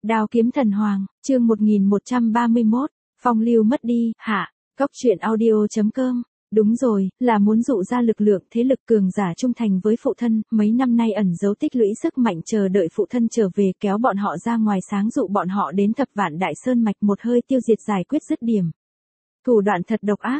Đao kiếm thần hoàng, chương 1131, phong lưu mất đi, hạ, góc truyện audio.com. Đúng rồi, là muốn dụ ra lực lượng thế lực cường giả trung thành với phụ thân, mấy năm nay ẩn giấu tích lũy sức mạnh chờ đợi phụ thân trở về kéo bọn họ ra ngoài sáng dụ bọn họ đến Thập Vạn Đại Sơn mạch một hơi tiêu diệt giải quyết dứt điểm. Thủ đoạn thật độc ác,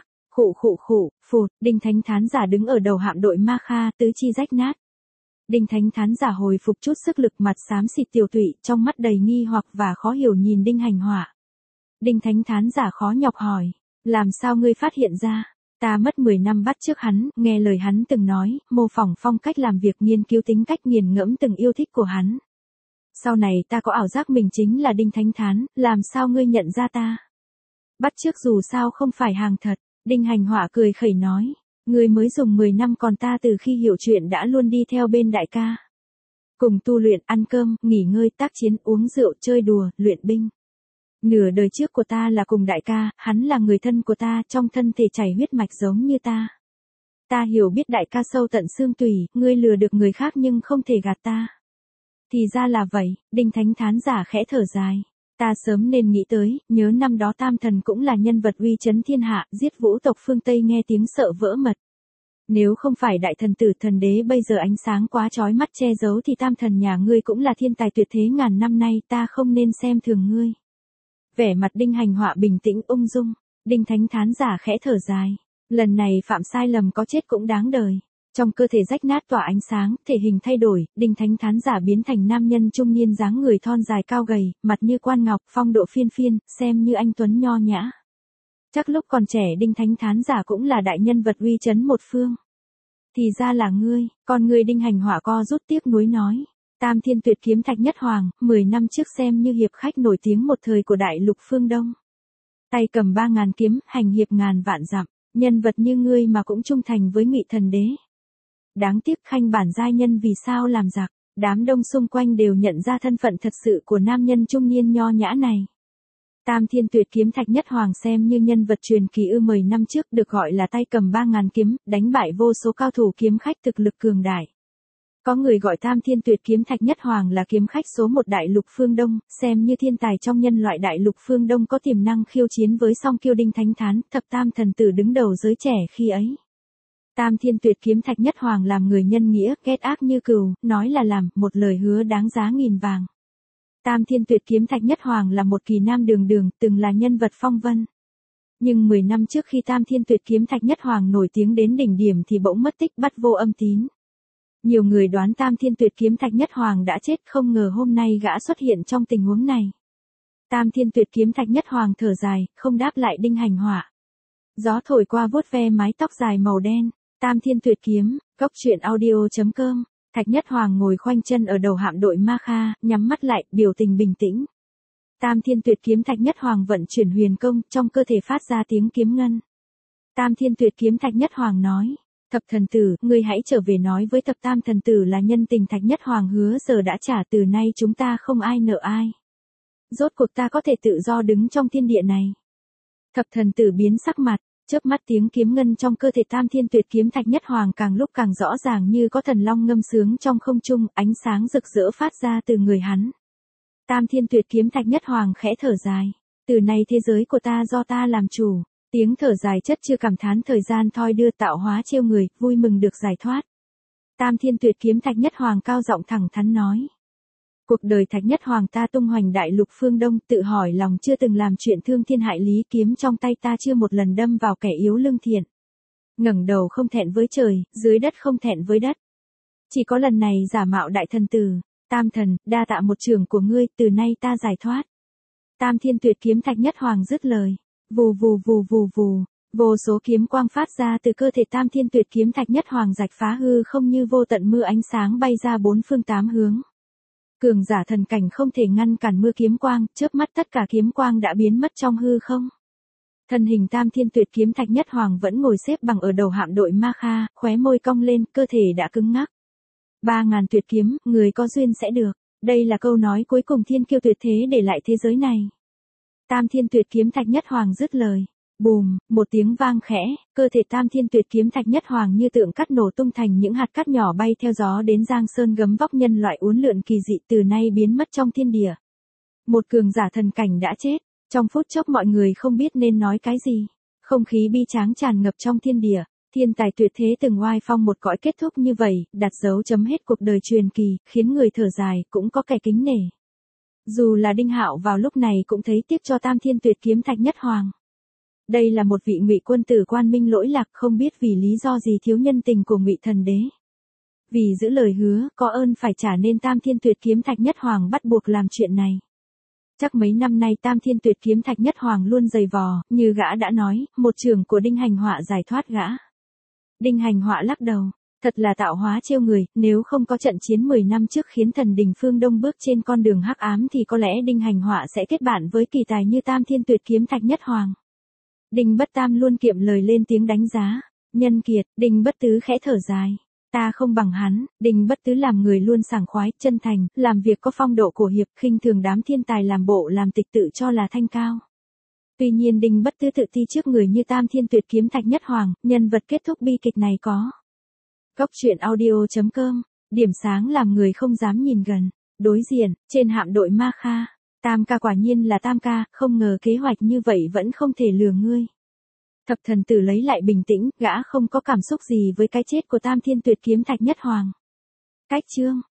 phụt, Đinh Thánh Thán giả đứng ở đầu hạm đội Ma Kha tứ chi rách nát. Đinh Thánh Thán giả hồi phục chút sức lực mặt xám xịt tiều tụy trong mắt đầy nghi hoặc và khó hiểu nhìn Đinh Hành Hỏa. Đinh Thánh Thán giả khó nhọc hỏi, làm sao ngươi phát hiện ra? Ta mất 10 năm bắt chước hắn, nghe lời hắn từng nói, mô phỏng phong cách làm việc nghiên cứu tính cách nghiền ngẫm từng yêu thích của hắn. Sau này ta có ảo giác mình chính là Đinh Thánh Thán, làm sao ngươi nhận ra ta? Bắt chước dù sao không phải hàng thật, Đinh Hành Hỏa cười khẩy nói, ngươi mới dùng 10 năm còn ta từ khi hiểu chuyện đã luôn đi theo bên đại ca. Cùng tu luyện, ăn cơm, nghỉ ngơi, tác chiến, uống rượu, chơi đùa, luyện binh. Nửa đời trước của ta là cùng đại ca, hắn là người thân của ta, trong thân thể chảy huyết mạch giống như ta. Ta hiểu biết đại ca sâu tận xương tủy, ngươi lừa được người khác nhưng không thể gạt ta. Thì ra là vậy, Đinh Thánh Thán giả khẽ thở dài. Ta sớm nên nghĩ tới, nhớ năm đó Tam Thần cũng là nhân vật uy chấn thiên hạ, giết vũ tộc phương Tây nghe tiếng sợ vỡ mật. Nếu không phải đại thần tử thần đế bây giờ ánh sáng quá chói mắt che giấu thì Tam Thần nhà ngươi cũng là thiên tài tuyệt thế ngàn năm nay, ta không nên xem thường ngươi. Vẻ mặt Đinh Hành Hỏa bình tĩnh ung dung, Đinh Thánh Thán giả khẽ thở dài. Lần này phạm sai lầm có chết cũng đáng đời. Trong cơ thể rách nát tỏa ánh sáng, thể hình thay đổi, Đinh Thánh Thán giả biến thành nam nhân trung niên dáng người thon dài cao gầy, mặt như quan ngọc, phong độ phiên phiên, xem như anh tuấn nho nhã. Chắc lúc còn trẻ Đinh Thánh Thán giả cũng là đại nhân vật uy chấn một phương. Thì ra là ngươi, con ngươi Đinh Hành Hỏa co rút tiếc nuối nói. Tam Thiên Tuyệt Kiếm Thạch Nhất Hoàng, 10 năm trước xem như hiệp khách nổi tiếng một thời của đại lục phương Đông. Tay cầm 3.000 kiếm, hành hiệp ngàn vạn dặm, nhân vật như ngươi mà cũng trung thành với Ngụy Thần Đế. Đáng tiếc khanh bản giai nhân vì sao làm giặc, đám đông xung quanh đều nhận ra thân phận thật sự của nam nhân trung niên nho nhã này. Tam Thiên Tuyệt Kiếm Thạch Nhất Hoàng xem như nhân vật truyền kỳ 10 năm trước được gọi là tay cầm 3.000 kiếm, đánh bại vô số cao thủ kiếm khách thực lực cường đại. Có người gọi Tam Thiên Tuyệt Kiếm Thạch Nhất Hoàng là kiếm khách số 1 đại lục phương Đông, xem như thiên tài trong nhân loại đại lục phương Đông có tiềm năng khiêu chiến với song kiêu Đinh Thánh Thán, thập tam thần tử đứng đầu giới trẻ khi ấy. Tam Thiên Tuyệt Kiếm Thạch Nhất Hoàng làm người nhân nghĩa, ghét ác như cừu, nói là làm, một lời hứa đáng giá nghìn vàng. Tam Thiên Tuyệt Kiếm Thạch Nhất Hoàng là một kỳ nam đường đường, từng là nhân vật phong vân. Nhưng 10 năm trước khi Tam Thiên Tuyệt Kiếm Thạch Nhất Hoàng nổi tiếng đến đỉnh điểm thì bỗng mất tích bắt vô âm tín. Nhiều người đoán Tam Thiên Tuyệt Kiếm Thạch Nhất Hoàng đã chết, không ngờ hôm nay gã xuất hiện trong tình huống này. Tam Thiên Tuyệt Kiếm Thạch Nhất Hoàng thở dài, không đáp lại Đinh Hành Hỏa. Gió thổi qua vuốt ve mái tóc dài màu đen. Tam Thiên Tuyệt Kiếm, góc truyện audio.com. Thạch Nhất Hoàng ngồi khoanh chân ở đầu hạm đội Ma Kha, nhắm mắt lại, biểu tình bình tĩnh. Tam Thiên Tuyệt Kiếm Thạch Nhất Hoàng vận chuyển huyền công, trong cơ thể phát ra tiếng kiếm ngân. Tam Thiên Tuyệt Kiếm Thạch Nhất Hoàng nói, thập thần tử, ngươi hãy trở về nói với thập tam thần tử là nhân tình Thạch Nhất Hoàng hứa giờ đã trả, từ nay chúng ta không ai nợ ai. Rốt cuộc ta có thể tự do đứng trong thiên địa này. Thập thần tử biến sắc mặt. Chớp mắt tiếng kiếm ngân trong cơ thể Tam Thiên Tuyệt Kiếm Thạch Nhất Hoàng càng lúc càng rõ ràng như có thần long ngâm sướng trong không trung, ánh sáng rực rỡ phát ra từ người hắn. Tam Thiên Tuyệt Kiếm Thạch Nhất Hoàng khẽ thở dài. Từ nay thế giới của ta do ta làm chủ. Tiếng thở dài chất chưa cảm thán thời gian thoi đưa tạo hóa trêu người, vui mừng được giải thoát. Tam Thiên Tuyệt Kiếm Thạch Nhất Hoàng cao giọng thẳng thắn nói. Cuộc đời Thạch Nhất Hoàng ta tung hoành đại lục phương Đông, tự hỏi lòng chưa từng làm chuyện thương thiên hại lý, kiếm trong tay ta chưa một lần đâm vào kẻ yếu lương thiện. Ngẩng đầu không thẹn với trời, dưới đất không thẹn với đất. Chỉ có lần này giả mạo đại thần tử, Tam Thần, đa tạ một trường của ngươi, từ nay ta giải thoát. Tam Thiên Tuyệt Kiếm Thạch Nhất Hoàng dứt lời, vù vù vù vù vù, vô số kiếm quang phát ra từ cơ thể Tam Thiên Tuyệt Kiếm Thạch Nhất Hoàng rạch phá hư không như vô tận mưa ánh sáng bay ra bốn phương tám hướng. Cường giả thần cảnh không thể ngăn cản mưa kiếm quang, chớp mắt tất cả kiếm quang đã biến mất trong hư không. Thân hình Tam Thiên Tuyệt Kiếm Thạch Nhất Hoàng vẫn ngồi xếp bằng ở đầu hạm đội Ma Kha, khóe môi cong lên, cơ thể đã cứng ngắc. 3.000 tuyệt kiếm, người có duyên sẽ được. Đây là câu nói cuối cùng thiên kiêu tuyệt thế để lại thế giới này. Tam Thiên Tuyệt Kiếm Thạch Nhất Hoàng dứt lời. Bùm, một tiếng vang khẽ, cơ thể Tam Thiên Tuyệt Kiếm Thạch Nhất Hoàng như tượng cắt nổ tung thành những hạt cát nhỏ bay theo gió đến Giang Sơn, gấm vóc nhân loại uốn lượn kỳ dị từ nay biến mất trong thiên địa. Một cường giả thần cảnh đã chết, trong phút chốc mọi người không biết nên nói cái gì. Không khí bi tráng tràn ngập trong thiên địa, thiên tài tuyệt thế từng oai phong một cõi kết thúc như vậy, đặt dấu chấm hết cuộc đời truyền kỳ, khiến người thở dài, cũng có kẻ kính nể. Dù là Đinh Hạo vào lúc này cũng thấy tiếc cho Tam Thiên Tuyệt Kiếm Thạch Nhất Hoàng. Đây là một vị Ngụy quân tử quan minh lỗi lạc, không biết vì lý do gì thiếu nhân tình của Ngụy thần đế. Vì giữ lời hứa, có ơn phải trả nên Tam Thiên Tuyệt Kiếm Thạch Nhất Hoàng bắt buộc làm chuyện này. Chắc mấy năm nay Tam Thiên Tuyệt Kiếm Thạch Nhất Hoàng luôn giày vò, như gã đã nói, một trường của Đinh Hành Họa giải thoát gã. Đinh Hành Họa lắc đầu, thật là tạo hóa trêu người, nếu không có trận chiến 10 năm trước khiến thần đình phương Đông bước trên con đường hắc ám thì có lẽ Đinh Hành Họa sẽ kết bạn với kỳ tài như Tam Thiên Tuyệt Kiếm Thạch Nhất Hoàng. Đinh Bất Tam luôn kiệm lời lên tiếng đánh giá. Nhân kiệt, Đinh Bất Tứ khẽ thở dài. Ta không bằng hắn. Đinh Bất Tứ làm người luôn sảng khoái, chân thành, làm việc có phong độ cổ hiệp, khinh thường đám thiên tài làm bộ làm tịch tự cho là thanh cao. Tuy nhiên Đinh Bất Tứ tự ti trước người như Tam Thiên Tuyệt Kiếm Thạch Nhất Hoàng, nhân vật kết thúc bi kịch này có. Góc truyện audio.com, điểm sáng làm người không dám nhìn gần. Đối diện, trên hạm đội Ma Kha. Tam ca quả nhiên là Tam ca, không ngờ kế hoạch như vậy vẫn không thể lừa ngươi. Thập thần tử lấy lại bình tĩnh, gã không có cảm xúc gì với cái chết của Tam Thiên Tuyệt Kiếm Thạch Nhất Hoàng. Cách chương